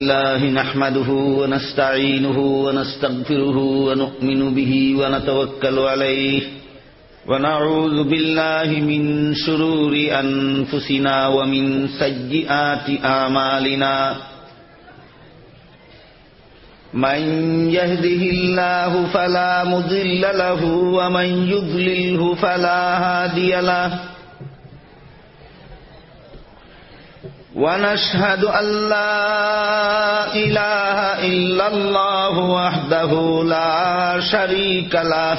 لله نحمده ونستعينه ونستغفره ونؤمن به ونتوكل عليه ونعوذ بالله من شرور أنفسنا ومن سيئات أعمالنا من يهده الله فلا مضل له ومن يضلله فلا هادي له ونشهد أن لا إله إلا الله وحده لا شريك له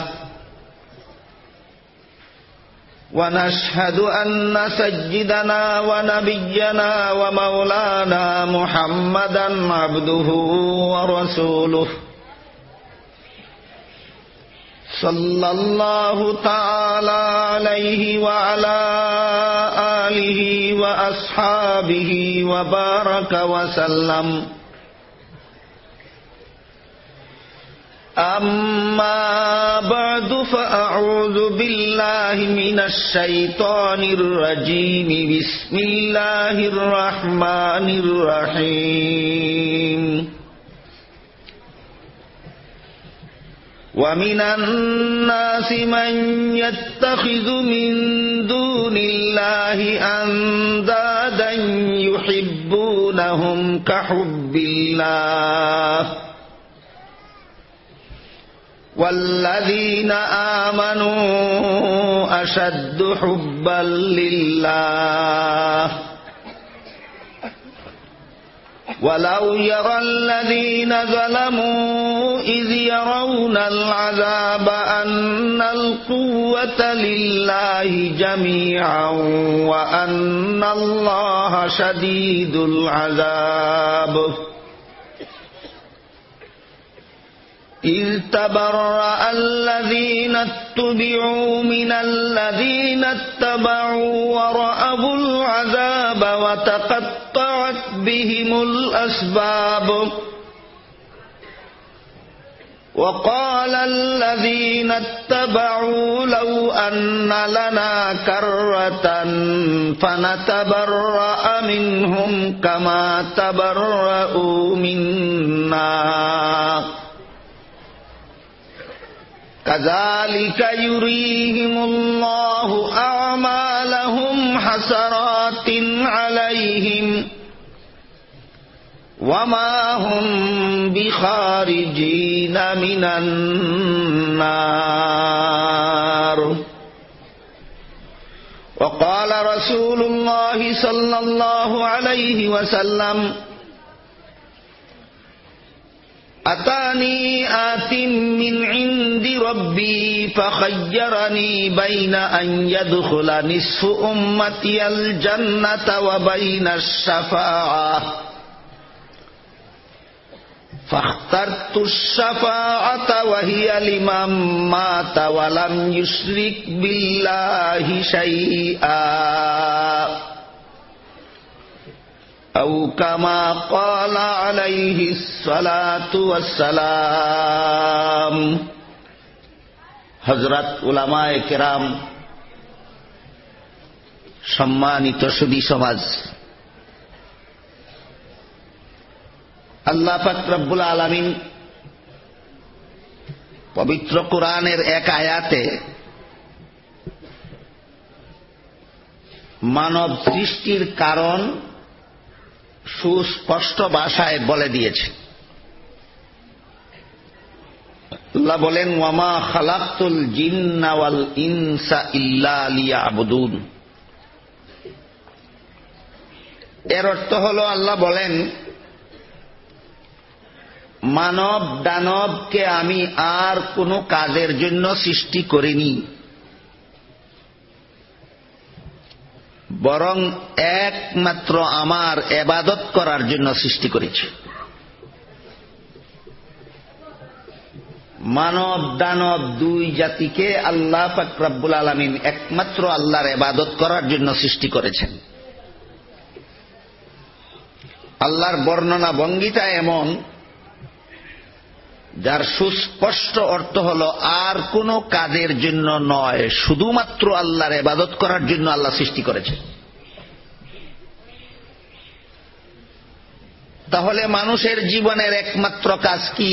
ونشهد أن سيدنا ونبينا ومولانا محمدا عبده ورسوله صلى الله تعالى عليه وعلى آله وأصحابه وبارك وسلم أما بعد فأعوذ بالله من الشيطان الرجيم بسم الله الرحمن الرحيم ومن الناس من يتخذ من دون الله أندادا يحبونهم كحب الله والذين آمنوا أشد حبا لله ولو يرى الذين ظلموا إذ يرون العذاب أن القوة لله جميعا وأن الله شديد العذاب إذ تبرأ الذين اتبعوا من الذين اتبعوا ورأوا العذاب وتقطعت بهم الأسباب وقال الذين اتبعوا لو أن لنا كرة فنتبرأ منهم كما تبرأوا منا كذلك يريهم الله أعمالهم حسرات عليهم وما هم بخارجين من النار وقال رسول الله صلى الله عليه وسلم أتاني آت من عند ربي فخيرني بين أن يدخل نصف أمتي الجنة وبين الشفاعة فاخترت الشفاعة وهي لمن مات ولم يشرك بالله شيئا أو كما قال عليه الصلاة والسلام হযরত উলামায়ে কেরাম, সম্মানিত সুধী সমাজ, আল্লাহ পাক রব্বুল আলামিন পবিত্র কোরআনের এক আয়াতে মানব সৃষ্টির কারণ সুস্পষ্ট ভাষায় বলে দিয়েছে। আল্লাহ বলেন, ওয়ামা খালাকতুল জিন্না ওয়াল ইনসা ইল্লা লিয়াবুদুন। এর অর্থ হলো, আল্লাহ বলেন, মানব দানবকে আমি আর কোনো কাজের জন্য সৃষ্টি করিনি, বরং একমাত্র আমার ইবাদত করার জন্য সৃষ্টি করেছি। মানব দানব দুই জাতিকে আল্লাহ পাক রব্বুল আলামিন একমাত্র আল্লাহর ইবাদত করার জন্য সৃষ্টি করেছেন। আল্লাহর বর্ণনা ভঙ্গিটা এমন, যার সুস্পষ্ট অর্থ হলো আর কোনো কাজের জন্য নয়, শুধুমাত্র আল্লাহর ইবাদত করার জন্য আল্লাহ সৃষ্টি করেছেন। তাহলে মানুষের জীবনের একমাত্র কাজ কি?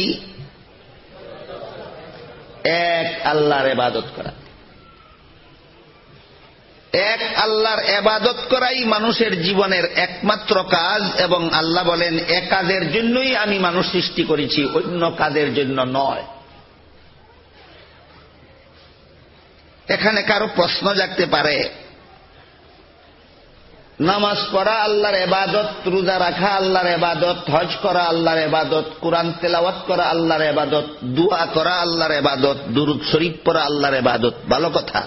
এক আল্লাহর ইবাদত করা। এক আল্লাহর ইবাদত করাই মানুষের জীবনের একমাত্র কাজ, এবং আল্লাহ বলেন এক কাজের জন্যই আমি মানুষ সৃষ্টি করেছি, অন্য কাজের জন্য নয়। এখানে কারো প্রশ্ন জাগতে পারে, নামাজ পড়া আল্লাহর ইবাদত, রোজা রাখা আল্লাহর ইবাদত, হজ করা আল্লাহর ইবাদত, কুরআন তেলাওয়াত করা আল্লাহর ইবাদত, দোয়া করা আল্লাহর ইবাদত, দুরূদ শরীফ পড়া আল্লাহর ইবাদত। ভালো কথা।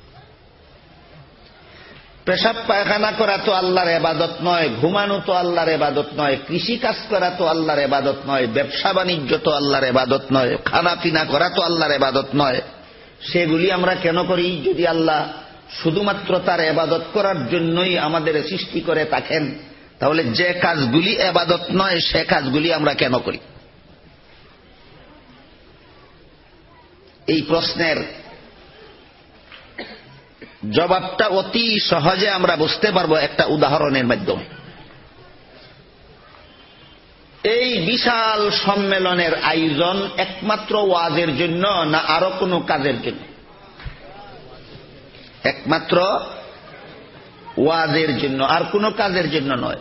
পেশাব পায়খানা করা তো আল্লাহর ইবাদত নয়, ঘুমানো তো আল্লাহর ইবাদত নয়, কৃষি কাজ করা তো আল্লাহর ইবাদত নয়, ব্যবসা বাণিজ্য তো আল্লাহর ইবাদত নয়, খানা পিনা করা তো আল্লাহর ইবাদত নয়। সেগুলি আমরা কেন করি? যদি আল্লাহ শুধুমাত্র তার ইবাদত করার জন্যই আমাদের সৃষ্টি করে থাকেন, তাহলে যে কাজগুলি ইবাদত নয় সে কাজগুলি আমরা কেন করি? এই প্রশ্নের জবাবটা অতি সহজে আমরা বুঝতে পারবো একটা উদাহরণের মাধ্যমে। এই বিশাল সম্মেলনের আয়োজন একমাত্র ওয়াজের জন্য না আরো কোনো কাজের জন্য? একমাত্র ওয়াজের জন্য, আর কোনো কাজের জন্য নয়।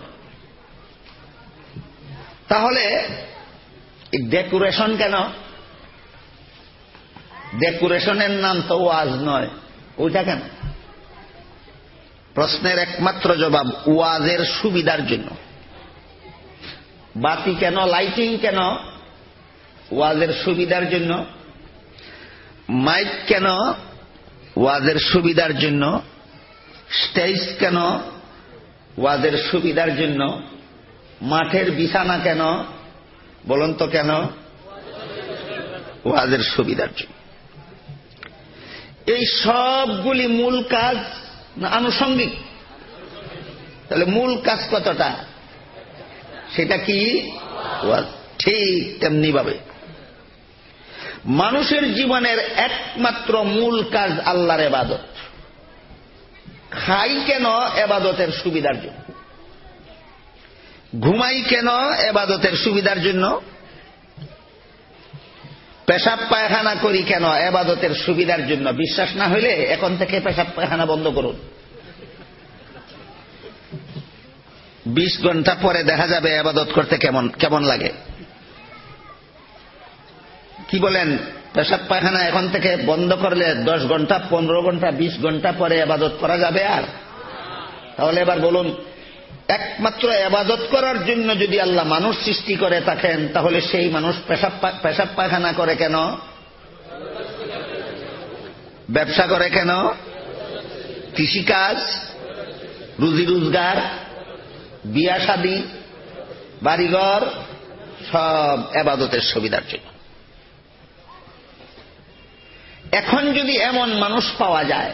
তাহলে ডেকোরেশন কেন? ডেকোরেশনের নাম তো ওয়াজ নয়, ওইটা কেন? প্রশ্নের একমাত্র জবাব ওয়াজের সুবিধার জন্য। বাতি কেন, লাইটিং কেন? ওয়াজের সুবিধার জন্য। মাইক কেন? ওয়াজের সুবিধার জন্য। স্টেজ কেন? ওয়াজের সুবিধার জন্য। মাঠের বিছানা কেন? বলুন তো কেন? ওয়াজের সুবিধার জন্য। এই সবগুলি মূল কাজ না আনুষঙ্গিক? তাহলে মূল কাজ কতটা? সেটা কি? ওয়াজ। ঠিক তেমনি ভাবে মানুষের জীবনের একমাত্র মূল কাজ আল্লাহর ইবাদত। খাই কেন? ইবাদতের সুবিধার জন্য। ঘুমাই কেন? ইবাদতের সুবিধার জন্য। পেশাব পায়খানা করি কেন? ইবাদতের সুবিধার জন্য। বিশ্বাস না হইলে এখন থেকে পেশাব পায়খানা বন্ধ করুন। 20 ঘন্টা পরে দেখা যাবে ইবাদত করতে কেমন কেমন লাগে। কি বলেন? পেশাব পায়খানা এখন থেকে বন্ধ করলে 10 ঘন্টা, 15 ঘন্টা, 20 ঘন্টা পরে ইবাদত করা যাবে আর? তাহলে এবার বলুন, একমাত্র ইবাদত করার জন্য যদি আল্লাহ মানুষ সৃষ্টি করে থাকেন, তাহলে সেই মানুষ পেশাব পায়খানা করে কেন? ব্যবসা করে কেন? কৃষিকাজ, রুজি রোজগার, বিয়া শাদী, বাড়িঘর, সব ইবাদতের সুবিধার জন্য। এখন যদি এমন মানুষ পাওয়া যায়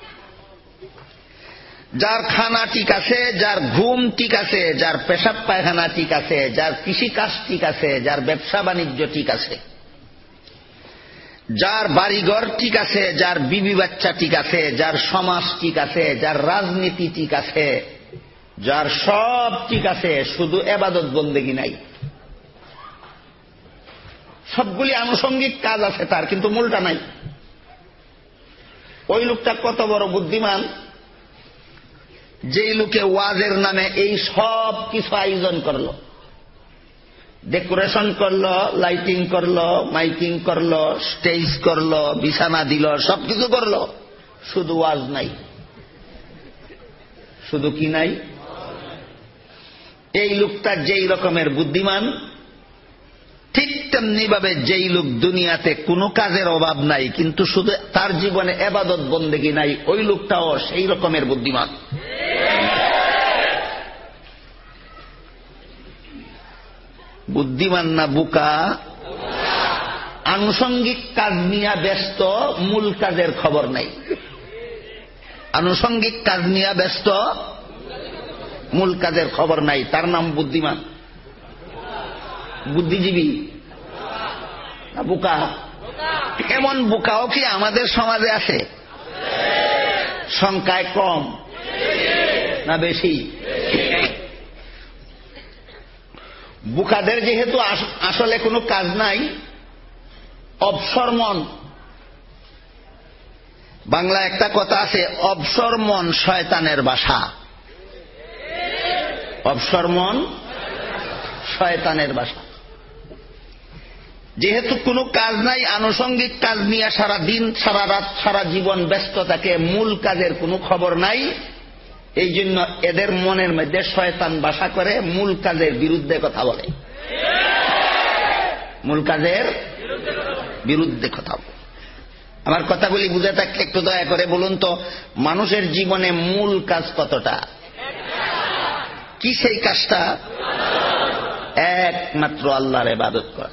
যার খানা ঠিক আছে, যার ঘুম ঠিক আছে, যার পেশাব পায়খানা ঠিক আছে, যার কৃষিকাজ ঠিক আছে, যার ব্যবসা বাণিজ্য ঠিক আছে, যার বাড়িঘর ঠিক আছে, যার বিবি বাচ্চা ঠিক আছে, যার সমাজ ঠিক আছে, যার রাজনীতি ঠিক আছে, যার সব ঠিক আছে, শুধু ইবাদত বন্দেগী নাই। সবগুলি আনুষঙ্গিক কাজ আছে তার, কিন্তু মূলটা নাই। ওই লোকটা কত বড় বুদ্ধিমান, যেই লোকে ওয়াজের নামে এই সব কিছু আয়োজন করলো, ডেকোরেশন করলো, লাইটিং করলো, মাইকিং করলো, স্টেজ করলো, বিছানা দিল, সবকিছু করলো, শুধু ওয়াজ নাই। শুধু কি নাই? এই লোকটা যেই রকমের বুদ্ধিমান, ঠিক তেমনি ভাবে যেই লোক দুনিয়াতে কোনো কাজের অভাব নাই কিন্তু শুধু তার জীবনে ইবাদত বন্দেগী নাই, ওই লোকটাও সেই রকমের বুদ্ধিমান। বুদ্ধিমান না বোকা? আনুষঙ্গিক কাজ নিয়ে ব্যস্ত, মূল কাজের খবর নাই। আনুষঙ্গিক কাজ নিয়ে ব্যস্ত, মূল কাজের খবর নাই, তার নাম বুদ্ধিমান। বুদ্ধিজীবী না বোকা? এমন বোকাও কি আমাদের সমাজে আছে? সংখ্যায় কম না বেশি? বুকাদের যেহেতু আসলে কোনো কাজ নাই, অবসর মন, বাংলা একটা কথা আছে, অবসর মন শয়তানের বাসা। অবসর মন শয়তানের বাসা। যেহেতু কোনো কাজ নাই, আনুষঙ্গিক কাজ নিয়ে সারা দিন সারা রাত সারা জীবন ব্যস্ত থাকে, মূল কাজের কোনো খবর নাই, এই জন্য এদের মনের মধ্যে শয়তান বাসা করে, মূল কাজের বিরুদ্ধে কথা বলে। মূল কাজের বিরুদ্ধে কথা বলে। আমার কথাগুলি বুঝে থাকলে একটু দয়া করে বলুন তো, মানুষের জীবনে মূল কাজ কতটা? কি সেই কাজটা? একমাত্র আল্লাহর ইবাদত করা।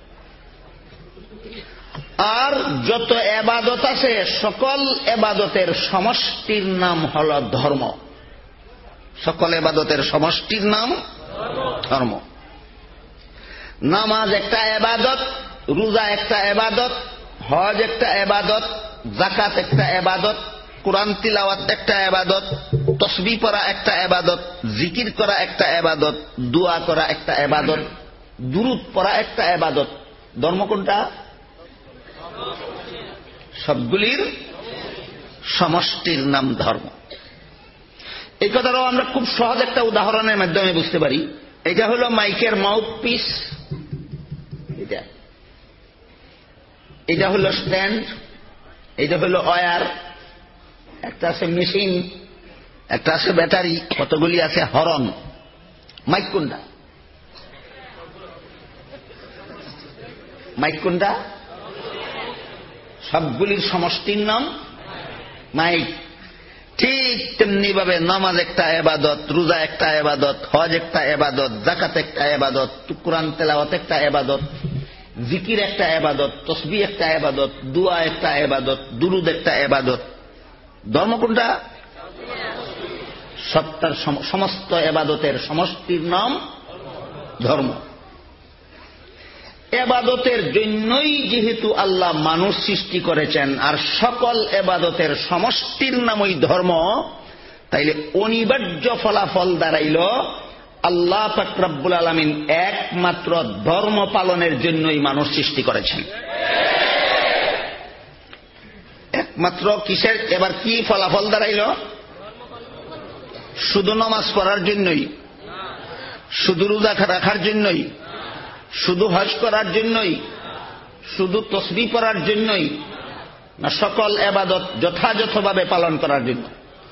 আর যত ইবাদত আছে সকল ইবাদতের সমষ্টির নাম হল ধর্ম। সকল ইবাদতের সমষ্টির নাম ধর্ম। নামাজ একটা ইবাদত, রোজা একটা ইবাদত, হজ একটা ইবাদত, যাকাত একটা ইবাদত, কুরআন তিলাওয়াত একটা ইবাদত, তাসবিহ পড়া একটা ইবাদত, জিকির করা একটা ইবাদত, দোয়া করা একটা ইবাদত, দুরূদ পড়া একটা ইবাদত। ধর্ম কোনটা? সবগুলির সমষ্টির নাম ধর্ম। এই কথাটাও আমরা খুব সহজ একটা উদাহরণের মাধ্যমে বুঝতে পারি। এটা হলো মাইকের মাউথ পিস, এটা হলো স্ট্যান্ড, এটা হলো ওয়্যার, একটা আছে মেশিন, একটা আছে ব্যাটারি, কতগুলি আছে হরন। মাইক কোনটা? মাইক কোনটা? সবগুলির সমষ্টির নাম মাইক। ঠিক তেমনি ভাবে নামাজ একটা ইবাদত, রোজা একটা ইবাদত, হজ একটা ইবাদত, যাকাত একটা ইবাদত, কুরআন তেলাওয়াত একটা ইবাদত, জিকির একটা ইবাদত, তাসবিহ একটা ইবাদত, দোয়া একটা ইবাদত, দুরূদ একটা ইবাদত। ধর্ম কোনটা? সত্তার সমস্ত ইবাদতের সমষ্টির নাম ধর্ম। ইবাদতের জন্যই যেহেতু আল্লাহ মানুষ সৃষ্টি করেছেন, আর সকল ইবাদতের সমষ্টির নামই ধর্ম, তাইলে অনিবার্য ফলাফল দাঁড়াইল আল্লাহ পাক রব্বুল আলামিন একমাত্র ধর্ম পালনের জন্যই মানুষ সৃষ্টি করেছেন। একমাত্র কিসের? এবার কি ফলাফল দাঁড়াইল? শুধু নামাজ পড়ার জন্যই, শুধু রোজা রাখার জন্যই, শুধু হজ করার জন্যই, শুধু তাসবিহ পড়ার জন্যই, না সকল ইবাদত যথাযথভাবে পালন করার জন্য?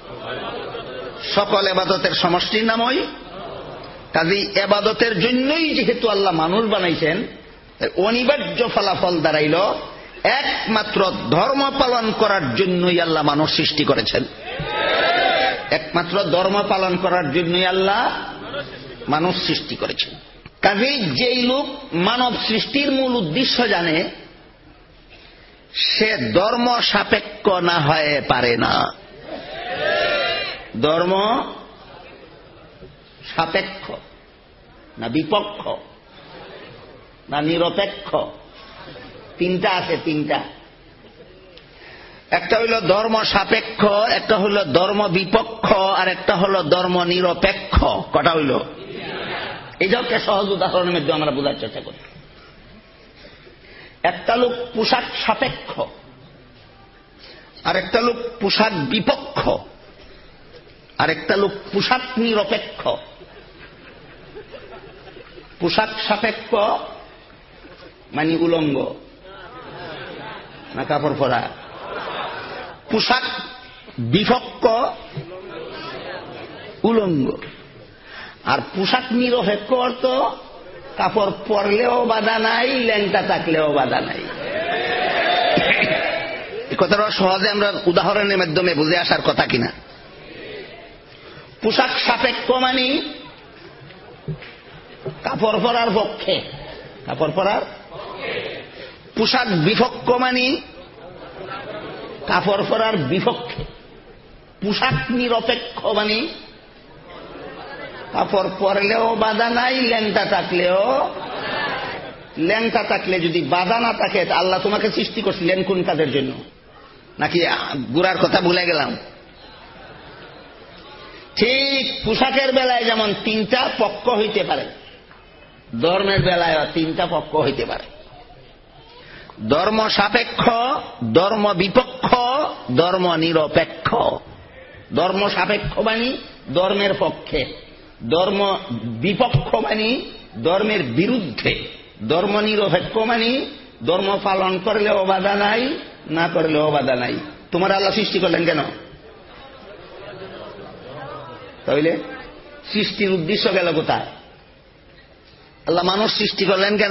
সকল ইবাদতের সমষ্টির নামই। কাজেই ইবাদতের জন্যই যেহেতু আল্লাহ মানুষ বানাইছেন, অনিবার্য ফলাফল দাঁড়াইল একমাত্র ধর্ম পালন করার জন্যই আল্লাহ মানুষ সৃষ্টি করেছেন। একমাত্র ধর্ম পালন করার জন্যই আল্লাহ মানুষ সৃষ্টি করেছেন। কাজেই যেই লোক মানব সৃষ্টির মূল উদ্দেশ্য জানে, সে ধর্ম সাপেক্ষ না হয়ে পারে না। ধর্ম সাপেক্ষ না বিপক্ষ না নিরপেক্ষ? তিনটা আছে, তিনটা। একটা হইল ধর্ম সাপেক্ষ, একটা হইল ধর্ম বিপক্ষ, আর একটা হইল ধর্ম নিরপেক্ষ। কটা হইল? এইটাও একটা সহজ উদাহরণের মধ্যে আমরা বোঝার চেষ্টা করি। একটা লোক পোশাক সাপেক্ষ, আর একটা লোক পোশাক বিপক্ষ, আর একটা লোক পোশাক নিরপেক্ষ। পোশাক সাপেক্ষ মানে উলঙ্গ না কাপড় পরা? পোশাক বিপক্ষ উলঙ্গ। আর পোশাক নিরপেক্ষ অর্থ কাপড় পরলেও বাধা নাই, ল্যাংটা থাকলেও বাধা নাই। এই কথাটা সহজে আমরা উদাহরণের মাধ্যমে বুঝে আসার কথা কিনা? পোশাক সাপেক্ষ মানে কাপড় পরার পক্ষে, কাপড় পরার। পোশাক বিপক্ষ মানে কাপড় পরার বিপক্ষে। পোশাক নিরপেক্ষ মানে কাপড় পরলেও বাধা নাই, ল্যাংটা থাকলেও। ল্যাংটা থাকলে যদি বাধা না থাকে, আল্লাহ তোমাকে সৃষ্টি করছিলেন কোন কাজের জন্য? নাকি গুড়ার কথা ভুলে গেলাম? ঠিক পোশাকের বেলায় যেমন তিনটা পক্ষ হইতে পারে, ধর্মের বেলায় তিনটা পক্ষ হইতে পারে: ধর্ম সাপেক্ষ, ধর্ম বিপক্ষ, ধর্ম নিরপেক্ষ। ধর্ম সাপেক্ষ মানে ধর্মের পক্ষে, ধর্ম বিপক্ষ মানে ধর্মের বিরুদ্ধে, ধর্ম নিরপেক্ষ মানে ধর্ম পালন করলেও বাধা নাই, না করলেও বাধা নাই। তোমার আল্লাহ সৃষ্টি করলেন কেন? তাহলে সৃষ্টির উদ্দেশ্য গেল কোথায়? আল্লাহ মানুষ সৃষ্টি করলেন কেন?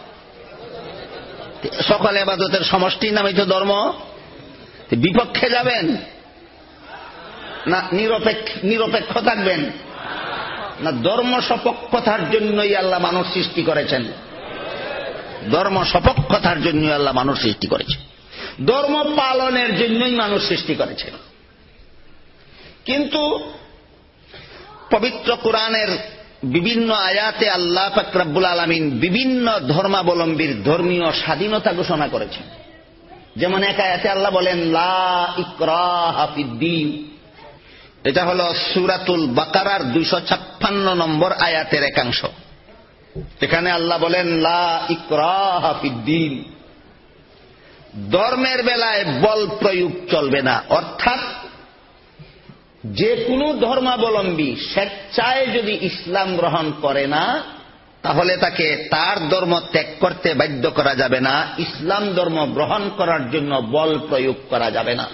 সকল ইবাদতের সমষ্টির নামই তো ধর্ম। বিপক্ষে যাবেন না নিরপেক্ষ থাকবেন? না ধর্ম সপক্ষতার জন্যই আল্লাহ মানুষ সৃষ্টি করেছেন। ধর্ম সপক্ষতার জন্যই আল্লাহ মানুষ সৃষ্টি করেছেন, ধর্ম পালনের জন্যই মানুষ সৃষ্টি করেছেন। কিন্তু পবিত্র কোরআনের বিভিন্ন আয়াতে আল্লাহ পাক রব্বুল আলামিন বিভিন্ন ধর্মাবলম্বীর ধর্মীয় স্বাধীনতা ঘোষণা করেছেন। যেমন এক আয়াতে আল্লাহ বলেন লা ইকরাহা ফিদ্দীন। এটা হলো সূরাতুল বাকারার 256 নম্বর আয়াতের একাংশ। এখানে আল্লাহ বলেন লা ইকরাহা ফিদ্দীন, ধর্মের বেলায় বল প্রয়োগ চলবে না। অর্থাৎ যে কোনো ধর্মাবলম্বী স্বেচ্ছায় যদি ইসলাম গ্রহণ করে না, তাহলে তাকে তার ধর্ম ত্যাগ করতে বাধ্য করা যাবে না, ইসলাম ধর্ম গ্রহণ করার জন্য বল প্রয়োগ করা যাবে না।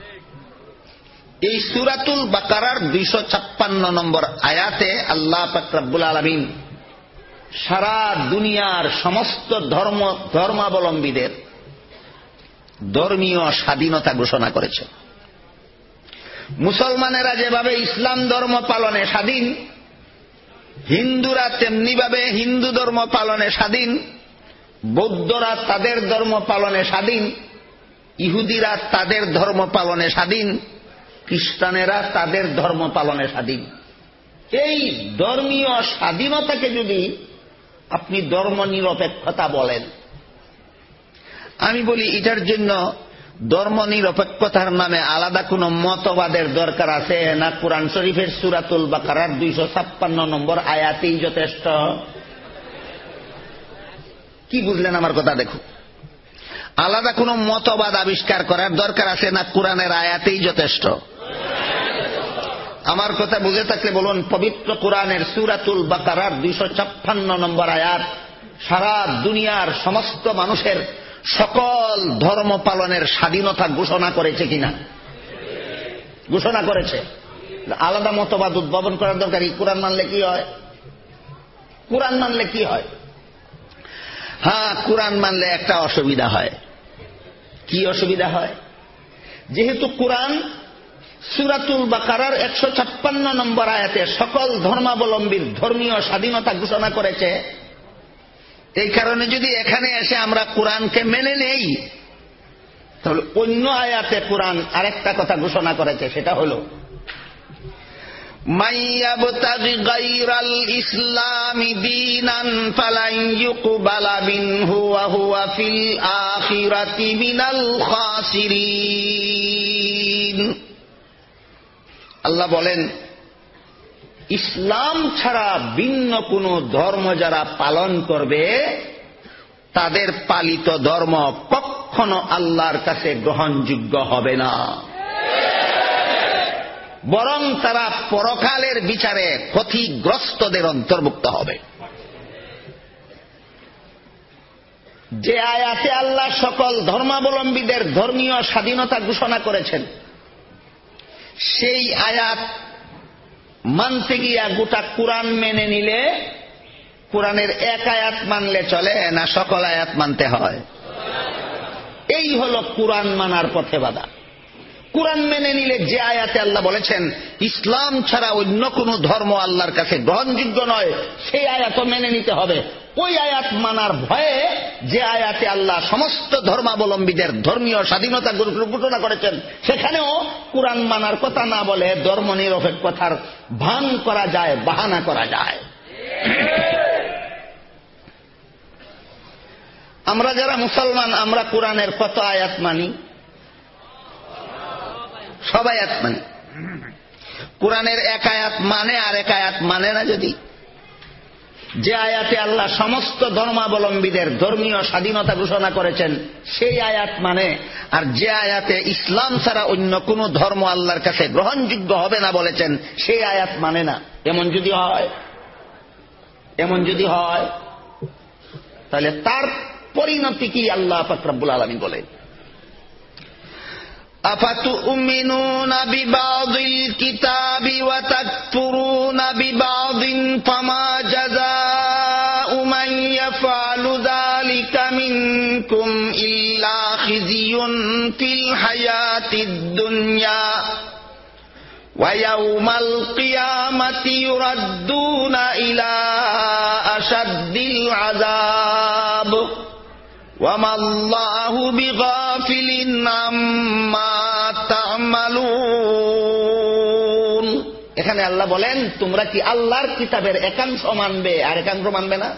এই সূরাতুল বাকারার 256 নম্বর আয়াতে আল্লাহ পাক রব্বুল আলামিন সারা দুনিয়ার সমস্ত ধর্মাবলম্বীদের ধর্মীয় স্বাধীনতা ঘোষণা করেছে। মুসলমানেরা যেভাবে ইসলাম ধর্ম পালনে স্বাধীন, হিন্দুরা তেমনিভাবে হিন্দু ধর্ম পালনে স্বাধীন, বৌদ্ধরা তাদের ধর্ম পালনে স্বাধীন, ইহুদিরা তাদের ধর্ম পালনে স্বাধীন, খ্রিস্টানেরা তাদের ধর্ম পালনে স্বাধীন। এই ধর্মীয় স্বাধীনতাকে যদি আপনি ধর্ম নিরপেক্ষতা বলেন, আমি বলি এটার জন্য ধর্ম নিরপেক্ষতার নামে আলাদা কোন মতবাদের দরকার আছে না? কুরআন শরীফের সূরাতুল বাকারার 256 নম্বর আয়াতেই যথেষ্ট। কি বুঝলেন আমার কথা? দেখো, আলাদা কোন মতবাদ আবিষ্কার করার দরকার আছে না? কোরআনের আয়াতেই যথেষ্ট। আমার কথা বুঝে থাকলে বলুন, পবিত্র কোরআনের সূরাতুল বাকারার 256 নম্বর আয়াত সারা দুনিয়ার সমস্ত মানুষের সকল ধর্ম পালনের স্বাধীনতা ঘোষণা করেছে কিনা? ঘোষণা করেছে। আলাদা মতবাদ উদ্ভাবন করার দরকার। কোরআন মানলে কি হয়? কোরআন মানলে কি হয়? হ্যাঁ, কোরআন মানলে একটা অসুবিধা হয়। কি অসুবিধা হয়? যেহেতু কোরআন সূরাতুল বাকারার 156 নম্বর আয়াতে সকল ধর্মাবলম্বীর ধর্মীয় স্বাধীনতা ঘোষণা করেছে, এই কারণে যদি এখানে এসে আমরা কোরআনকে মেনে নেই, তাহলে অন্য আয়াতে কোরআন আরেকটা কথা ঘোষণা করেছে, সেটা হলো মাইয়াবতাগি গায়রাল ইসলামি দীনান ফালান ইউকবালা মিনহু ওয়া হুয়া ফিল আখিরাতি মিনাল খাসিরিন। আল্লাহ বলেন, ইসলাম ছাড়া ভিন্ন কোন ধর্ম যারা পালন করবে, তাদের পালিত ধর্ম কখনো আল্লাহর কাছে গ্রহণযোগ্য হবে না, বরং তারা পরকালের বিচারে ক্ষতিগ্রস্তদের অন্তর্ভুক্ত হবে। যে আয়াতে আল্লাহ সকল ধর্মাবলম্বীদের ধর্মীয় স্বাধীনতা ঘোষণা করেছেন, সেই আয়াত মানতে গিয়া গোটা কোরআন মেনে নিলে, কোরআনের এক আয়াত মানলে চলে না সকল আয়াত মানতে হয়? এই হলো কোরআন মানার পথে বাধা। কোরআন মেনে নিলে যে আয়াতে আল্লাহ বলেছেন ইসলাম ছাড়া অন্য কোন ধর্ম আল্লাহর কাছে গ্রহণযোগ্য নয়, সেই আয়াতও মেনে নিতে হবে। ওই আয়াত মানার ভয়ে যে আয়াতে আল্লাহ সমস্ত ধর্মাবলম্বীদের ধর্মীয় স্বাধীনতা ঘোষণা করেছেন, সেখানেও কোরআন মানার কথা না বলে ধর্ম নিরপেক্ষতার ভান করা যায়, বাহানা করা যায়। আমরা যারা মুসলমান, আমরা কোরআনের কত আয়াত মানি? সব আয়াত মানি। কোরআনের এক আয়াত মানে আর এক আয়াত মানে না। যদি যে আয়াতে আল্লাহ সমস্ত ধর্মাবলম্বীদের ধর্মীয় স্বাধীনতা ঘোষণা করেছেন সেই আয়াত মানে, আর যে আয়াতে ইসলাম ছাড়া অন্য কোন ধর্ম আল্লাহর কাছে গ্রহণযোগ্য হবে না বলেছেন সেই আয়াত মানে না। এমন যদি হয় তাহলে তার পরিণতি কি আল্লাহ পাক রব্বুল আলামিন বলেন, আফাতুমিনুনা বিবাযিল কিতাবি ওয়া তাকফুরুনা বিবাযিন ফামা জাযাউ মান ইয়াফআলু যালিকা মিনকুম ইল্লা খিজিয়ুন ফিল হায়াতিদ দুনিয়া ওয়া ইয়াউমাল কিয়ামাতি ইউরাদ্দুনা ইলা আশাদ্দিল আযাব ওয়া মাল্লাহু বিগাফিলিন আম্মা তা'মালুন। এখানে আল্লাহ বলেন তোমরা কি আল্লাহর কিতাবের একাংশ মানবে আর একাংশ মানবে না?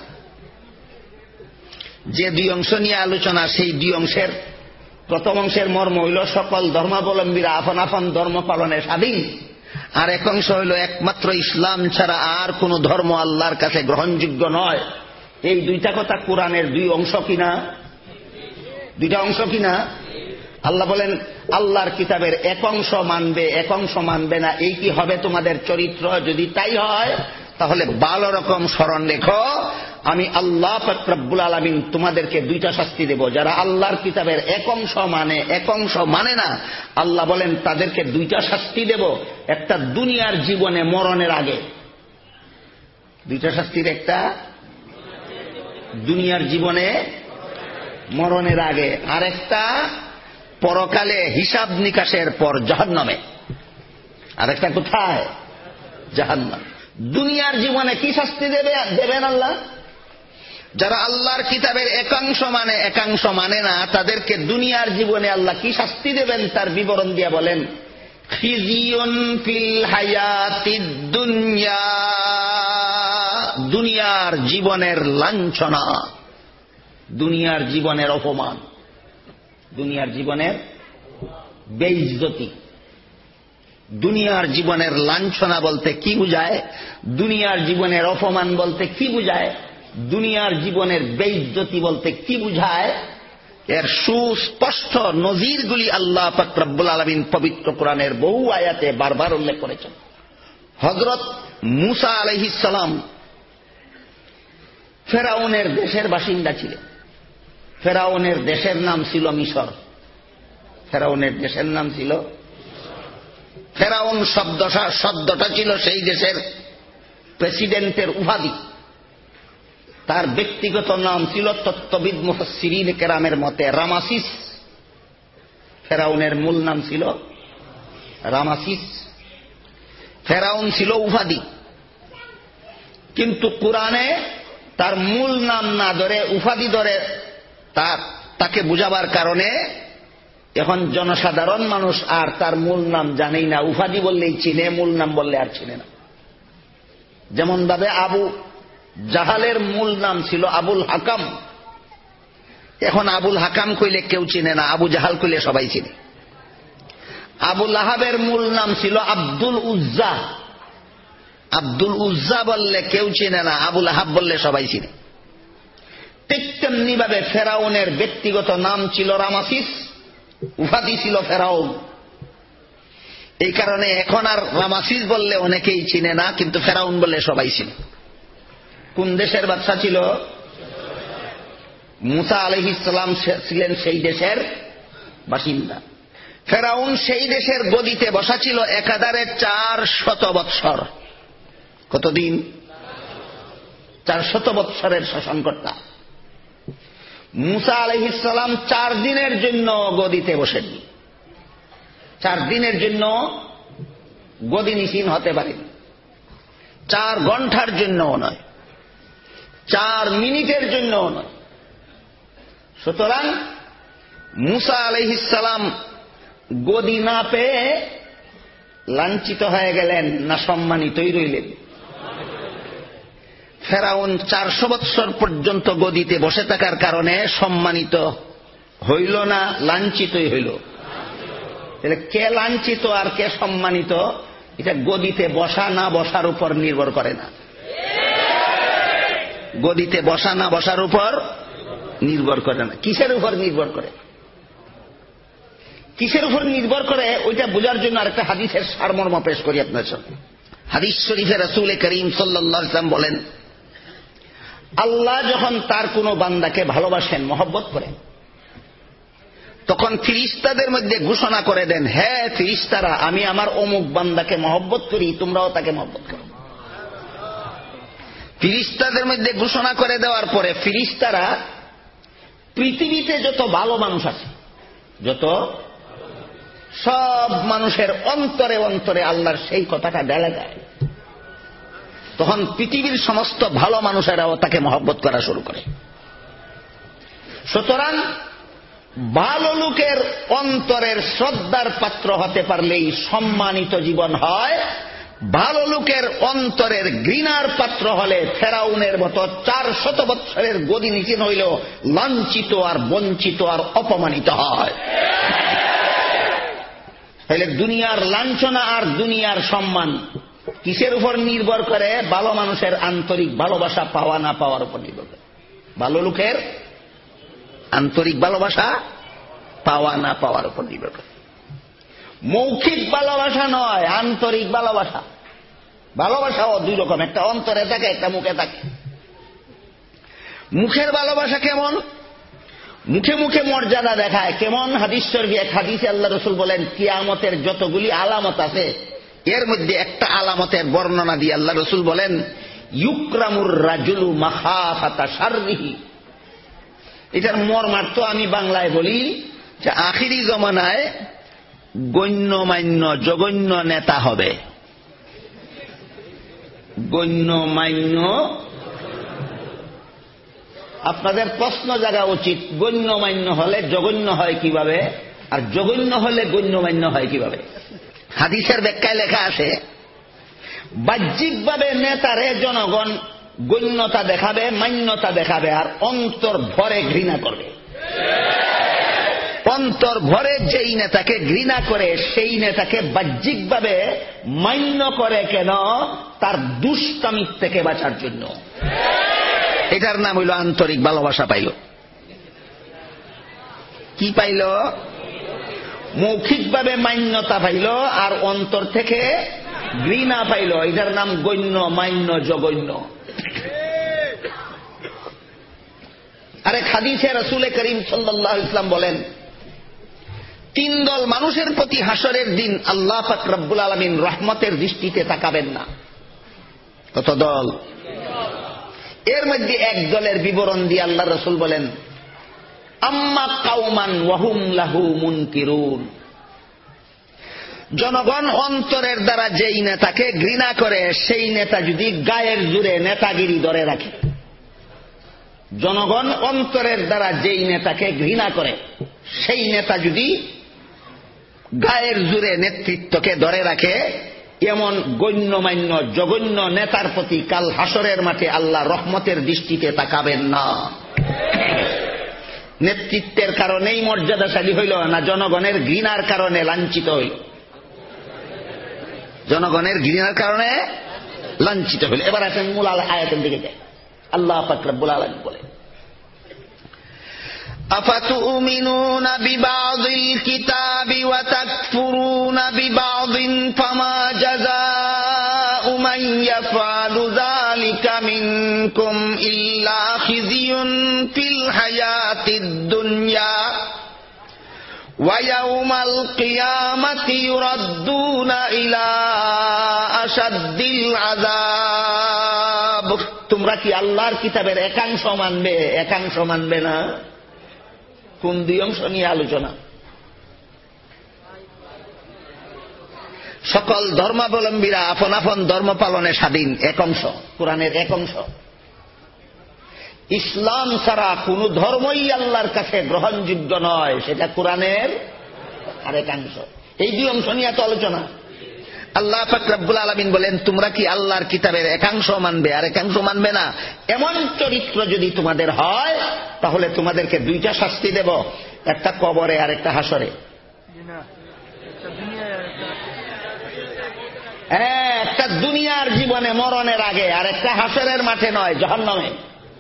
যে দুই অংশ নিয়ে আলোচনা, সেই দুই অংশের প্রথম অংশের মর্ম হইল সকল ধর্মাবলম্বীরা আপন আপন ধর্ম পালনে স্বাধীন, আর এক অংশ হইল একমাত্র ইসলাম ছাড়া আর কোন ধর্ম আল্লাহর কাছে গ্রহণযোগ্য নয়। এই দুইটা কথা কোরআনের দুই অংশ কিনা? দুইটা অংশ কিনা? আল্লাহ বলেন আল্লাহর কিতাবের এক অংশ মানবে এক অংশ মানবে না, এই কি হবে তোমাদের চরিত্র? যদি তাই হয় তাহলে ভালো রকম স্মরণ রেখো, আমি আল্লাহ পাক রব্বুল আলামিন তোমাদেরকে দুইটা শাস্তি দেব। যারা আল্লাহর কিতাবের এক অংশ মানে এক অংশ মানে না, আল্লাহ বলেন তাদেরকে দুইটা শাস্তি দেব। একটা দুনিয়ার জীবনে মরণের আগে, দুইটা শাস্তির একটা দুনিয়ার জীবনে মরণের আগে, আর একটা পরকালে হিসাব নিকাশের পর জাহান্নামে। আর একটা কোথায়? জাহান্নাম। দুনিয়ার জীবনে কি শাস্তি দেবেন আল্লাহ? যারা আল্লাহর কিতাবের একাংশ মানে একাংশ মানে না, তাদেরকে দুনিয়ার জীবনে আল্লাহ কি শাস্তি দেবেন তার বিবরণ দিয়ে বলেন, খিজিয়ুন ফিল হায়াতিদ দুনিয়া, দুনিয়ার জীবনের লাঞ্ছনা, দুনিয়ার জীবনের অপমান, দুনিয়ার জীবনের বেইজ্জতি। দুনিয়ার জীবনের লাঞ্ছনা বলতে কি বুঝায়? দুনিয়ার জীবনের অপমান বলতে কি বুঝায়? দুনিয়ার জীবনের বেইজ্জতি বলতে কি বুঝায়? এর সুস্পষ্ট নজিরগুলি আল্লাহ পাক রব্বুল আলামিন পবিত্র কোরআনের বহু আয়াতে বারবার উল্লেখ করেছেন। হযরত মূসা আলাইহিস সালাম ফেরাউনের দেশের বাসিন্দা ছিলেন। ফেরাউনের দেশের নাম ছিল মিশর। ফেরাউনের দেশের নাম ছিল, ফেরাউন শব্দটা ছিল সেই দেশের প্রেসিডেন্টের উপাধি। তার ব্যক্তিগত নাম ছিল তত্ত্ববিদ মুফাসসিরিন কেরামের মতে রামাসিস। ফেরাউনের মূল নাম ছিল রামাসিস। ফেরাউন ছিল উপাধি, কিন্তু কোরআনে তার মূল নাম না ধরে উপাধি ধরে তাকে বুঝাবার কারণে এখন জনসাধারণ মানুষ আর তার মূল নাম জানেই না। উপাধি বললেই চিনে, মূল নাম বললে আর চিনে না। যেমন ভাবে আবু জাহালের মূল নাম ছিল আবুল হাকাম, এখন আবুল হাকাম কইলে কেউ চিনে না, আবু জাহাল কইলে সবাই চিনে। আবু লাহাবের মূল নাম ছিল আব্দুল উজ্জা, আব্দুল উজ্জা বললে কেউ চিনে না, আবু লাহাব বললে সবাই চিনে। ঠিক তেমনি ভাবে ফেরাউনের ব্যক্তিগত নাম ছিল রামাসিস, উপাধি ছিল ফেরাউন। এই কারণে এখন আর রামাসিস বললে অনেকেই চিনে না, কিন্তু ফেরাউন বললে সবাই চিনে। কোন দেশের বাদশা ছিল? মূসা আলাইহিস সালাম ছিলেন সেই দেশের বাসিন্দা। ফেরাউন সেই দেশের গদিতে বসা ছিল 1400 বৎসর। কতদিন? 400 বৎসরের শাসনকর্তা। মূসা আলাইহিস সালাম 4 দিনের জন্য গদিতে বসেননি। 4 দিনের জন্য গদি নিসীন হতে পারেন, 4 ঘন্টার জন্যও নয়, 4 মিনিটের জন্যও নয়। সুতরাং মূসা আলাইহিস সালাম গদি না পেয়ে লাঞ্ছিত হয়ে গেলেন না সম্মানিতই রইলেন? ফেরাউন 400 বৎসর পর্যন্ত গদিতে বসে থাকার কারণে সম্মানিত হইল না লাঞ্ছিতই হইল? তাহলে কে লাঞ্ছিত আর কে সম্মানিত, এটা গদিতে বসা না বসার উপর নির্ভর করে না। গদিতে বসা না বসার উপর নির্ভর করে না। কিসের উপর নির্ভর করে? কিসের উপর নির্ভর করে ওইটা বোঝার জন্য আরেকটা হাদিসের সারমর্ম পেশ করি আপনার সামনে। হাদিস শরীফে রাসূল করিম সাল্লাল্লাহু আলাইহি ওয়াসাল্লাম বলেন, আল্লাহ যখন তার কোনো বান্দাকে ভালোবাসেন, মহব্বত করেন, তখন ফিরিস্তাদের মধ্যে ঘোষণা করে দেন, হ্যাঁ ফিরিস্তারা, আমি আমার অমুক বান্দাকে মহব্বত করি, তোমরাও তাকে মহব্বত করো। ফিরিস্তাদের মধ্যে ঘোষণা করে দেওয়ার পরে ফিরিস্তারা পৃথিবীতে যত ভালো মানুষ আছে, যত সব মানুষের অন্তরে অন্তরে আল্লাহর সেই কথাটা ঢেলে দেয়। তখন পৃথিবীর সমস্ত ভালো মানুষেরাও তাকে মহব্বত করা শুরু করে। সুতরাং ভালো লোকের অন্তরের শ্রদ্ধার পাত্র হতে পারলেই সম্মানিত জীবন হয়। ভালো লোকের অন্তরের ঘৃণার পাত্র হলে ফেরাউনের মতো 400 বৎসরের গদি নিচে হইলেও লাঞ্ছিত আর বঞ্চিত আর অপমানিত হয়। তাহলে দুনিয়ার লাঞ্ছনা আর দুনিয়ার সম্মান কিসের উপর নির্ভর করে? ভালো মানুষের আন্তরিক ভালোবাসা পাওয়া না পাওয়ার উপর নির্ভর করে। ভালো লোকের আন্তরিক ভালোবাসা পাওয়া না পাওয়ার উপর নির্ভর করে। মৌখিক ভালোবাসা নয়, আন্তরিক ভালোবাসা। ভালোবাসাও দুই রকম, একটা অন্তরে থাকে, একটা মুখে থাকে। মুখের ভালোবাসা কেমন? মুখে মুখে মর্যাদা দেখায়। কেমন? হাদিস শরীফে এক হাদিসে আল্লাহ রাসূল বলেন, কিয়ামতের যতগুলি আলামত আছে এর মধ্যে একটা আলামতের বর্ণনা দিয়ে আল্লাহ রাসূল বলেন, ইউকরামুর রাজুলু মাখাফাতা শাররিহি। এটার মর্মার্থ আমি বাংলায় বলি যে আখিরি জমানায় গণ্যমান্য জঘন্য নেতা হবে। গণ্যমান্য, আপনাদের প্রশ্ন জাগা উচিত, গণ্যমান্য হলে জঘন্য হয় কিভাবে, আর জঘন্য হলে গণ্যমান্য হয় কিভাবে? হাদিসের ব্যাখ্যায় লেখা আছে, বাহ্যিকভাবে নেতারে জনগণ গণ্যতা দেখাবে, মান্যতা দেখাবে, আর অন্তর ভরে ঘৃণা করবে। অন্তর ভরে যেই নেতাকে ঘৃণা করে সেই নেতাকে বাহ্যিকভাবে মান্য করে কেন? তার দুষ্টামির থেকে বাঁচার জন্য। এটার নাম হইল আন্তরিক ভালোবাসা পাইল। কি পাইল? মৌখিকভাবে মান্যতা পাইল আর অন্তর থেকে ঘৃণা পাইল। এটার নাম গণ্য, মান্য, জঘন্য। আরে হাদিসে রাসূল করিম সাল্লাল্লাহু আলাইহি ওয়াসাল্লাম বলেন, 3 দল মানুষের প্রতি হাসরের দিন আল্লাহ পাক রব্বুল আলামিন রহমতের দৃষ্টিতে তাকাবেন না। কত দল? এর মধ্যে এক দলের বিবরণ দিয়ে আল্লাহ রাসূল বলেন, আম্মা কাওমান ওয়াহুম লাহু মুনকিরুন। জনগণ অন্তরের দ্বারা যেই নেতাকে ঘৃণা করে সেই নেতা যদি গায়ের জোরে নেতাগিরি ধরে রাখে, জনগণ অন্তরের দ্বারা যেই নেতাকে ঘৃণা করে সেই নেতা যদি গায়ের জোরে নেতৃত্বকে ধরে রাখে, এমন গণ্যমান্য জঘন্য নেতার প্রতি কাল হাসরের মাঠে আল্লাহ রহমতের দৃষ্টিতে তাকাবেন না। নেতৃত্বের কারণেই মর্যাদাশালী হইল না জনগণের ঘৃণার কারণে লাঞ্ছিত হইল? জনগণের ঘৃণার কারণে লাঞ্ছিত হইল। এবার আসেন মূল আয়াতের দিকে যাই। আল্লাহ পাক রব্বুল আলামিন বলেন, আফাতুমিনুনা বিবাযিল কিতাবি ওয়া তাকফুরুনা বিবাযিন ফামা জাযাউ মান ইয়াফআলু যালিকা মিনকুম ইল্লা খিযুন ফিল হায়াতিদ দুনিয়া ওয়া ইয়াউমাল কিয়ামাতি ইউরাদ্দুনা ইলা আশাদ্দিল আযাব। তোমরা কি আল্লাহর কিতাবের একাংশ মানবে, একাংশ মানবে না? কোন 2 অংশ নিয়ে আলোচনা? সকল ধর্মাবলম্বীরা আপন আপন ধর্ম পালনে স্বাধীন, এক অংশ, কোরআনের এক অংশ। ইসলাম ছাড়া কোন ধর্মই আল্লাহর কাছে গ্রহণযোগ্য নয়, সেটা কোরআনের আরেকাংশ। এই 2 অংশ নিয়ে তো আলোচনা। আল্লাহ পাক রব্বুল আলামিন বলেন, তোমরা কি আল্লাহর কিতাবের একাংশ মানবে আর একাংশ মানবে না? এমন চরিত্র যদি তোমাদের হয় তাহলে তোমাদেরকে 2টা শাস্তি দেব, একটা কবরে আর একটা হাসরে। একটা দুনিয়ার জীবনে মরণের আগে, আর একটা হাসরের মাঠে নয়, জাহান্নামে।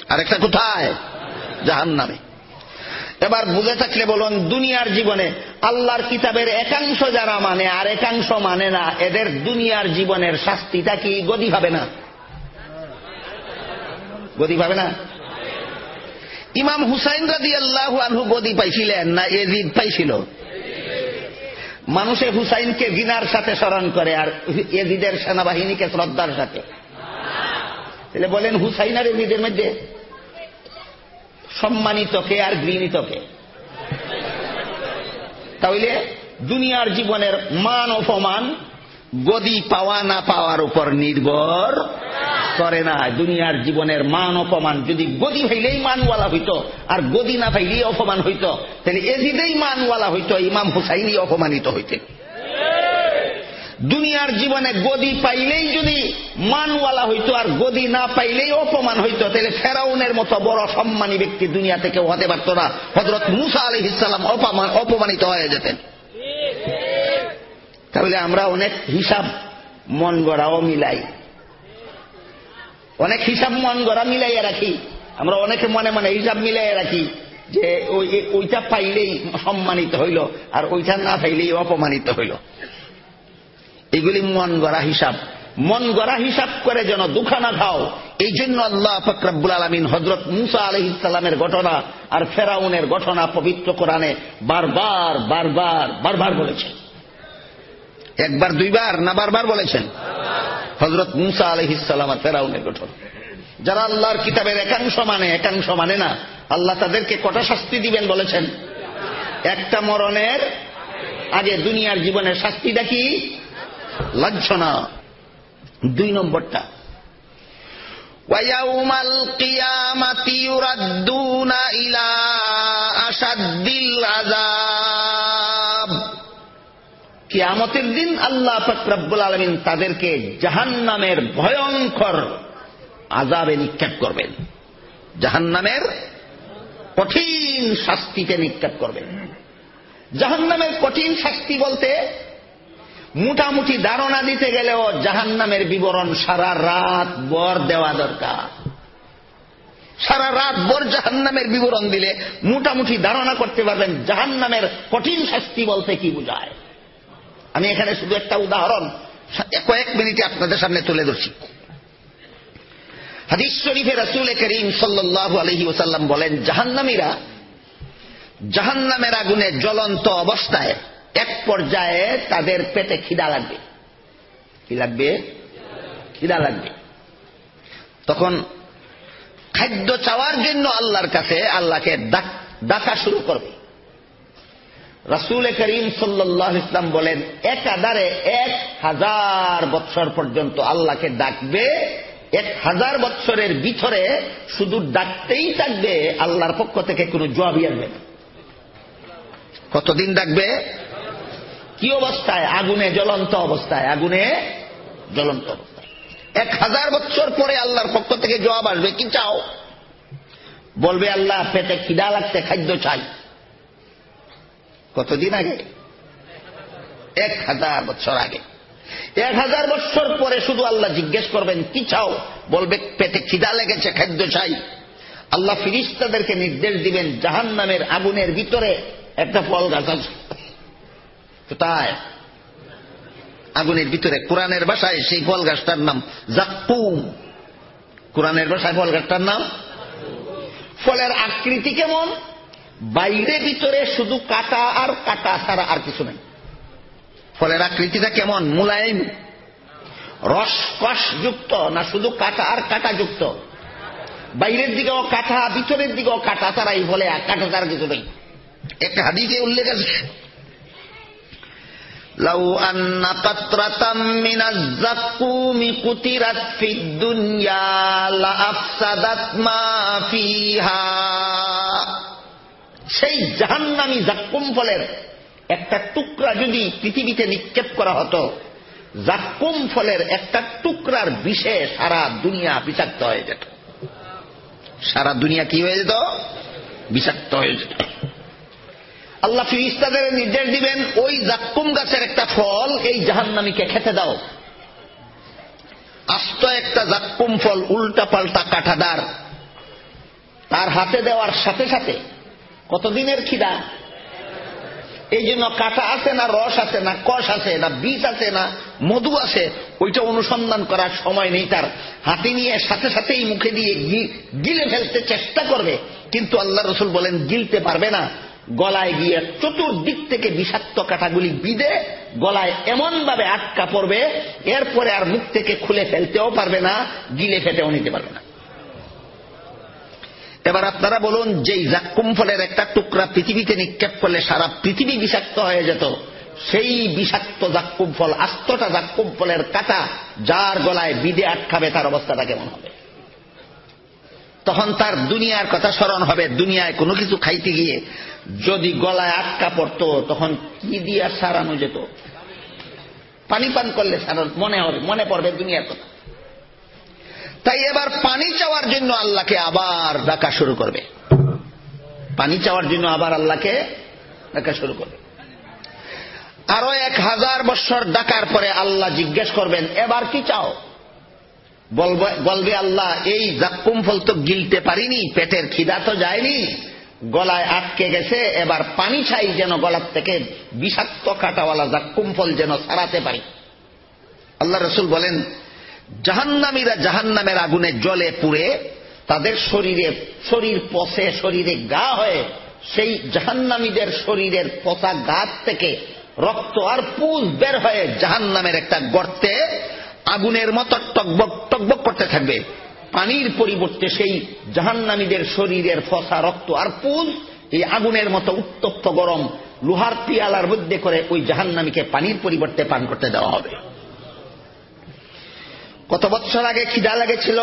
আরেকটা কোথায়? জাহান্নামে। এবার বুঝে থাকলে বলুন, দুনিয়ার জীবনে আল্লাহর কিতাবের একাংশ যারা মানে আর একাংশ মানে না, এদের দুনিয়ার জীবনের শাস্তিটা কি গদি হবে না? গদি পাবে না? ইমাম হুসাইন রাদিয়াল্লাহু আনহু গদি পাইছিলেন না ইয়াজিদ পাইছিল? মানুষে হুসাইনকে ঘৃণার সাথে স্মরণ করে আর ইয়াজিদের সেনাবাহিনীকে শ্রদ্ধার সাথে। তাহলে বলেন, হুসাইন আর ইয়াজিদের মধ্যে সম্মানিত কে আর ঘৃণিত কে? তাহলে দুনিয়ার জীবনের মান অপমান গদি পাওয়া না পাওয়ার উপর নির্ভর করে না। দুনিয়ার জীবনের মান অপমান যদি গদি হইলেই মানওয়ালা হইত আর গদি না পাইলেই অপমান হইত, তাহলে এজিদেই মানওয়ালা হইত, ইমাম হুসাইনই অপমানিত হইতেন। দুনিয়ার জীবনে গদি পাইলেই যদি মানওয়ালা হইতো আর গদি না পাইলেই অপমান হইতো, তাহলে ফেরাউনের মতো বড় সম্মানী ব্যক্তি দুনিয়া থেকে হতে পারত না। হযরত মূসা আলাইহিস সালাম অপমানিত হয়ে যেতেন। তাহলে আমরা অনেক হিসাব মন গড়াও মিলাই, অনেক হিসাব মন গড়া মিলাইয়া রাখি। আমরা অনেকে মনে মনে হিসাব মিলাইয়া রাখি যে ওইটা পাইলেই সম্মানিত হইল আর ওইটা না পাইলেই অপমানিত হইল। এগুলি মন গড়া হিসাব। মন গড়া হিসাব করে যেন দুঃখ না খাও, এই জন্য আল্লাহ পাক রব্বুল আলামিন হযরত মূসা আলাইহিস সালামের ঘটনা আর ফেরাউনের ঘটনা পবিত্র কোরআনে বারবার বারবার বারবার বলেছেন। একবার দুইবার না বারবার বলেছেন? হযরত মূসা আলাইহিস সালাম আর ফেরাউনের ঘটনা। যারা আল্লাহর কিতাবের একাংশ মানে একাংশ মানে না, আল্লাহ তাদেরকে কটা শাস্তি দিবেন বলেছেন? একটা মরণের আগে। দুনিয়ার জীবনের শাস্তিটা কি? লাঞ্ছনা। 2 নম্বরটা, ওয়ায়াউমাল কিয়ামাতি ইউরাদ্দুনা ইলা আশাদ্দিল আযাব। কিয়ামতের দিন আল্লাহ পাক রব্বুল আলামিন তাদেরকে জাহান্নামের ভয়ঙ্কর আযাবে নিক্ষেপ করবেন। জাহান্নামের কঠিন শাস্তিতে নিক্ষেপ করবেন। জাহান্নামের কঠিন শাস্তি বলতে মোটামুটি ধারণা দিতে গেলেও জাহান্নামের বিবরণ সারা রাত ভর দেওয়া দরকার। সারা রাত ভর জাহান্নামের বিবরণ দিলে মোটামুটি ধারণা করতে পারবেন জাহান্নামের কঠিন শাস্তি বলতে কি বোঝায়। আমি এখানে শুধু একটা উদাহরণ কয়েক মিনিটে আপনাদের সামনে তুলে ধরছি। হাদিস শরীফে রাসূল করিম সাল্লাল্লাহু আলাইহি ওয়াসাল্লাম বলেন, জাহান্নামীরা জাহান্নামের আগুনে জ্বলন্ত অবস্থায় এক পর্যায়ে তাদের পেটে খিদা লাগবে। কি লাগবে? খিদা লাগবে। তখন খাদ্য চাওয়ার জন্য আল্লাহর কাছে আল্লাহকে ডাকা শুরু করবে। রাসূল করিম সাল্লাল্লাহু আলাইহি ওয়াসাল্লাম বলেন, একাধারে 1000 বৎসর পর্যন্ত আল্লাহকে ডাকবে। 1000 বৎসরের ভিতরে শুধু ডাকতেই থাকবে, আল্লাহর পক্ষ থেকে কোনো জবাবই আসবে না। কতদিন ডাকবে? কি অবস্থায়? আগুনে জ্বলন্ত অবস্থায়। আগুনে জ্বলন্ত অবস্থায় 1000 বৎসর পরে আল্লাহর পক্ষ থেকে জবাব আসবে, কি চাও? বলবে, আল্লাহ পেটে খিদা লাগছে, খাদ্য চাই। কতদিন আগে? 1000 বৎসর আগে। 1000 বৎসর পরে শুধু আল্লাহ জিজ্ঞেস করবেন, কি চাও? বলবে, পেটে খিদা লেগেছে, খাদ্য চাই। আল্লাহ ফেরেশতাদেরকে নির্দেশ দিবেন, জাহান্নামের আগুনের ভিতরে একটা ফল গাছ আছে। কোথায়? আগুনের ভিতরে। কোরআনের ভাষায় সেই ফল গাছটার নাম জাক্কুম। কোরআনের ভাষায় ফল গাছটার নাম। ফলের আকৃতি কেমন? বাইরে ভিতরে শুধু কাটা আর কাটা ছাড়া আর কিছু নেই। ফলের আকৃতিটা কেমন? মুলায়েম, রসকস যুক্ত না শুধু কাটা আর কাটা যুক্ত? বাইরের দিকেও কাটা, ভিতরের দিকেও কাটা ছাড়া এই ফলে কাটা ছাড়া কিছু নেই। একটা হাদিসে উল্লেখ আছে, লাউ আন্না কাতরাতাম মিনাজ যাক্কুমি কুতিরাত ফিদ দুনিয়া লা আফসাদাত মা ফিহা। সেই জাহান্নামী যাক্কুম ফলের একটা টুকরা যদি পৃথিবীতে নিক্ষেপ করা হতো, যাক্কুম ফলের একটা টুকরার বিষে সারা দুনিয়া বিষাক্ত হয়ে যেত। সারা দুনিয়া কি হয়ে যেত? বিষাক্ত হয়ে যেত। আল্লাহ ফেরেশতাদের নির্দেশ দিবেন, ওই যাক্কুম গাছের একটা ফল এই জাহান্নামীকে খেতে দাও। আস্ত একটা যাক্কুম ফল, উল্টা পাল্টা কাঁটাদার, তার হাতে দেওয়ার সাথে সাথে কতদিনের খিদা? এই জন্য কাঁটা আছে না রস আছে না কষ আছে না বীজ আছে না মধু আছে, ওইটা অনুসন্ধান করার সময় নেই তার। হাতে নিয়ে সাথে সাথেই মুখে দিয়ে গিলে ফেলতে চেষ্টা করবে, কিন্তু আল্লাহ রসুল বলেন গিলতে পারবে না। গলায় গিয়ে চতুর্দিক থেকে বিষাক্ত কাঁটাগুলি বিঁধে গলায় এমন ভাবে আটকা পড়বে, এরপরে আর মুখ থেকে খুলে ফেলতেও পারবে না, গিলে ফেটেও নিতে পারবে না। এবার আপনারা বলুন, যেই জাক্কুম ফলের একটা টুকরা পৃথিবীতে নিক্ষেপ করলে সারা পৃথিবী বিষাক্ত হয়ে যেত, সেই বিষাক্ত জাক্কুম ফল, আস্তটা জাক্কুম ফলের কাঁটা যার গলায় বিঁধে আটকাবে, তার অবস্থাটা কেমন হবে? তখন তার দুনিয়ার কথা স্মরণ হবে। দুনিয়ায় কোনো কিছু খাইতে গিয়ে যদি গলায় আটকা পড়ত, তখন কি দিয়া সারানো যেত? পানি পান করলে সারানো মনে পড়বে দুনিয়ার কথা। তাই এবার পানি চাওয়ার জন্য আল্লাহকে আবার ডাকা শুরু করবে। পানি চাওয়ার জন্য আবার আল্লাহকে ডাকা শুরু করবে। আরো 1000 বছর ডাকার পরে আল্লাহ জিজ্ঞেস করবেন, এবার কি চাও? বলবে আল্লাহ, এই জাক্কুম ফল তো গিলতে পারিনি, পেটের খিদা তো যায়নি, গলায় আটকে গেছে, এবার পানি চাই যেন গলার থেকে বিষাক্ত কাঁটাওয়ালা জাক্কুম ফল যেন ছাড়াতে পারি। আল্লাহ রসুল বলেন, জাহান্নামীরা জাহান্নামের আগুনে জ্বলে পুড়ে তাদের শরীর পচে, শরীরে গা হয়ে, সেই জাহান্নামীদের শরীরের পচা গাছ থেকে রক্ত আর পুজ বের হয়ে জাহান্নামের একটা গর্তে আগুনের মতো টকবক টকবক করতে থাকবে। পানির পরিবর্তে সেই জাহান্নামীদের শরীরের পচা রক্ত আর পুজ এই আগুনের মতো উত্তপ্ত গরম লোহার পিয়ালার মধ্যে করে ওই জাহান্নামীকে পানির পরিবর্তে পান করতে দেওয়া হবে। কত বছর আগে খিদা লেগেছিল?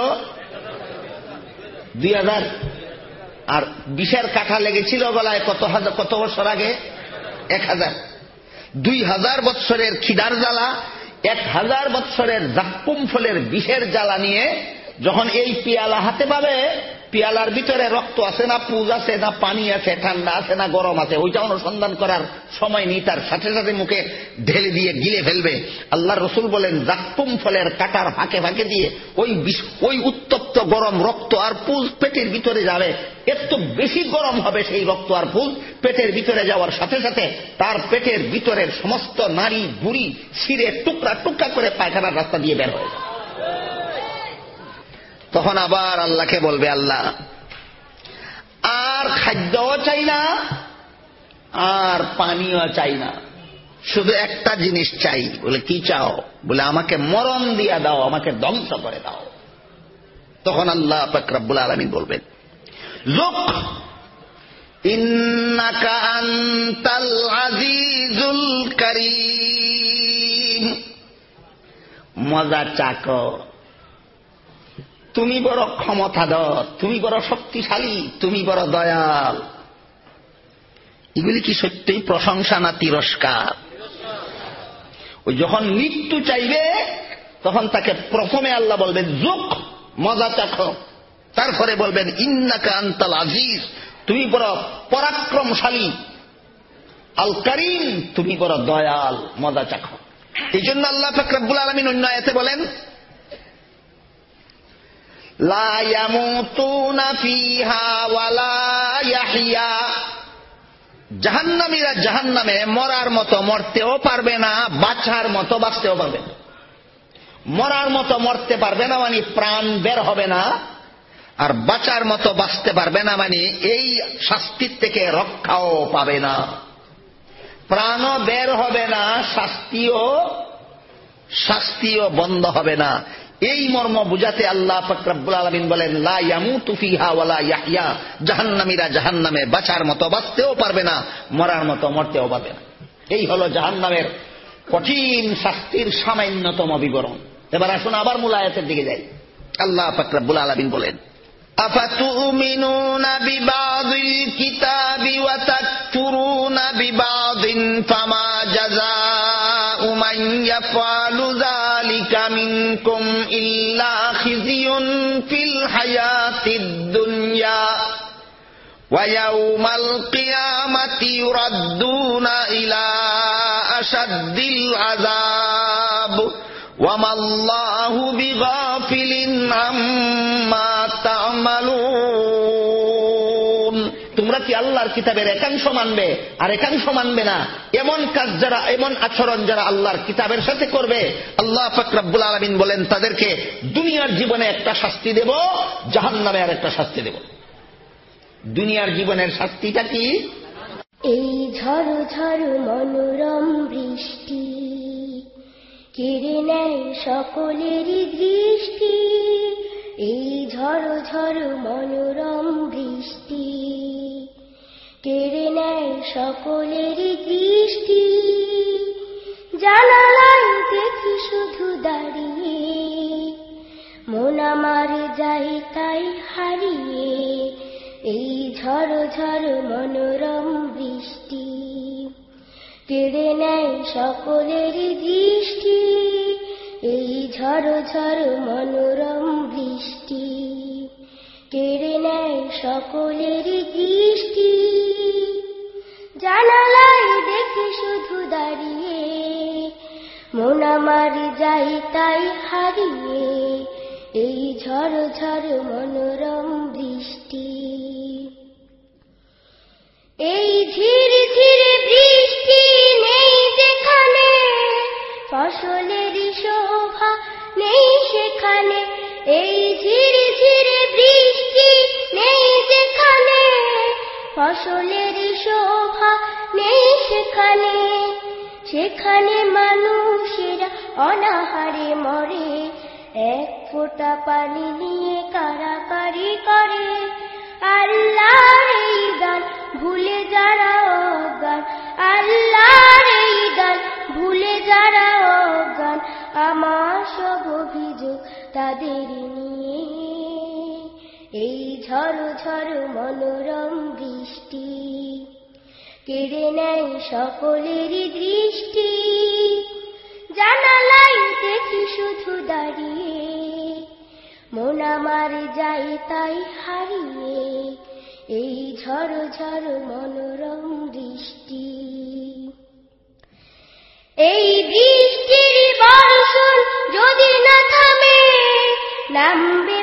2000। আর বিষের কাঁটা লেগেছিল গলায় কত বছর আগে? 1000। 2000 বছরের খিদার জ্বালা, 1000 বছরের জাক্কুম ফলের বিষের জ্বালা নিয়ে যখন এই পিয়ালা হাতে পাবে, পিয়ালার ভিতরে রক্ত আছে না পুজ আছে না পানি আছে, ঠান্ডা আছে না গরম আছে, ওইটা অনুসন্ধান করার সময় নেই, তার সাথে সাথে মুখে ঢেলে দিয়ে গিলে ফেলবে। আল্লাহ রসুল বলেন, জাক্কুম ফলের কাঁটার ফাঁকে ফাঁকে দিয়ে ওই উত্তপ্ত গরম রক্ত আর পুজ পেটের ভিতরে যাবে। এত বেশি গরম হবে সেই রক্ত আর পুজ, পেটের ভিতরে যাওয়ার সাথে সাথে তার পেটের ভিতরের সমস্ত নাড়ি বুড়ি ছিঁড়ে টুকরা টুকরা করে পায়খানার রাস্তা দিয়ে বের হয়ে যাবে। তখন আবার আল্লাহকে বলবে, আল্লাহ আর খাদ্যও চাই না, আর পানিও চাই না, শুধু একটা জিনিস চাই। বলে, কি চাও? বলে, আমাকে মরণ দিয়া দাও, আমাকে ধ্বংস করে দাও। তখন আল্লাহ পাক রব্বুল আলামিন বলবেন, যুক ইন্নাকা আনতাল আজিজুল কারীম, মজা চাকো, তুমি বড় ক্ষমতাধর, তুমি বড় শক্তিশালী, তুমি বড় দয়াল। এগুলি কি সত্যিই প্রশংসা না তিরস্কার? ওই যখন মৃত্যু চাইবে তখন তাকে প্রথমে আল্লাহ বলবেন যুক, মজা চাখো, তারপরে বলবেন ইন্নাকা আনতাল আজিজ, তুমি বড় পরাক্রমশালী, আল কারীম, তুমি বড় দয়াল, মজা চাখো। এই জন্য আল্লাহ পাক রব্বুল আলামিন অন্য আয়াতে বলেন, লা ইয়ামুতুনা ফিহা ওয়ালা ইয়াহইয়া, জাহান্নামীরা জাহান্নামে মরার মতো মরতেও পারবে না, বাঁচার মতো বাঁচতেও পারবে না। মরার মতো মরতে পারবে না মানে প্রাণ বের হবে না, আর বাঁচার মতো বাঁচতে পারবে না মানে এই শাস্তির থেকে রক্ষাও পাবে না, প্রাণও বের হবে না, শাস্তিও বন্ধ হবে না। এই মর্ম বুঝাতে আল্লাহ পাক রব্বুল আলামিন বলেন, লা ইয়ামুতু ফিহা ওয়ালা ইয়াহইয়া, জাহান্নামীরা জাহান্নামে বাঁচার মতো বাঁচতেও পারবে না, মরার মতো মরতেও পারবে না। এই হলো জাহান্নামের কঠিন শাস্তির সামান্যতম বিবরণ। এবার আসুন আবার মূল আয়াতের দিকে যাই। আল্লাহ পাক রব্বুল আলামিন বলেন, আফাতুমিনুনা বিবাযিল কিতাবি ওয়া তাকফুরুনা বিবাযিন ফামা জাযাউ মান ইয়াফআলু যালিকা মিনকুম ইল্লা খিজিয়ুন ফিল হায়াতিদ দুনিয়া ওয়া ইয়াউমাল কিয়ামাতি ইউরাদ্দুনা ইলা আশাদ্দিল আযাব ওয়া মাল্লাহু বিগাফিলিন আম্মা তা'মালুন। তোমরা কি আল্লাহর কিতাবের একাংশ মানবে আর একাংশ মানবে না? এমন কাজ যারা, এমন আচরণ যারা আল্লাহর কিতাবের সাথে করবে, আল্লাহ পাক রব্বুল আলামিন বলেন তাদেরকে দুনিয়ার জীবনে একটা শাস্তি দেব, জাহান্নামে আর একটা শাস্তি দেব। দুনিয়ার জীবনের শাস্তিটা কি? এই ঝড় ঝড় মনোরম বৃষ্টি কেড়ে নেয় সকলেরই দৃষ্টি। এই ঝড় ঝড় মনোরম বৃষ্টি কেড়ে নেয় সকলেরই দৃষ্টি। জানালায় দেখি শুধু দাঁড়িয়ে, মন আমার যাই তাই হারিয়ে। এই ঝড় ঝড় মনোরম বৃষ্টি কেড়ে নেয় সকলেরই দৃষ্টি। এই ঝড় ঝড় মনোরম বৃষ্টি কেড়ে নেয় সকলেরই দৃষ্টি। জানালায় দেখে শুধু দাঁড়িয়ে, মন আমার যাই তাই হারিয়ে। এই ঝড় ঝড় মনোরম বৃষ্টি। এই ধীরে ধীরে বৃষ্টি নেই যেখানে, ফসলের শোভা নেই সেখানে। এই ধীরে ধীরে বৃষ্টি নেই যেখানে, ফসলের শোভা নেই সেখানে। সেখানে মানুষেরা অনাহারে মরে, এক ফোঁটা পানি নিয়ে কারাকারি করে। আল্লাহর এই গান ভুলে যারা অজ্ঞান, আল্লাহর এই গান ভুলে যারা অজ্ঞান। আমার সব অভিযোগ তাদের নিয়ে। এই ঝড় ঝড় মনোরম বৃষ্টি কেড়ে নেয় সকলেরই দৃষ্টি। জানালায় দেখি শুধু দাঁড়িয়ে, মন আমার যাই তাই হারিয়ে। এই ঝড় ঝড় মনোরম বৃষ্টি। এই বৃষ্টির বর্ষণ যদি না থামে, নামবে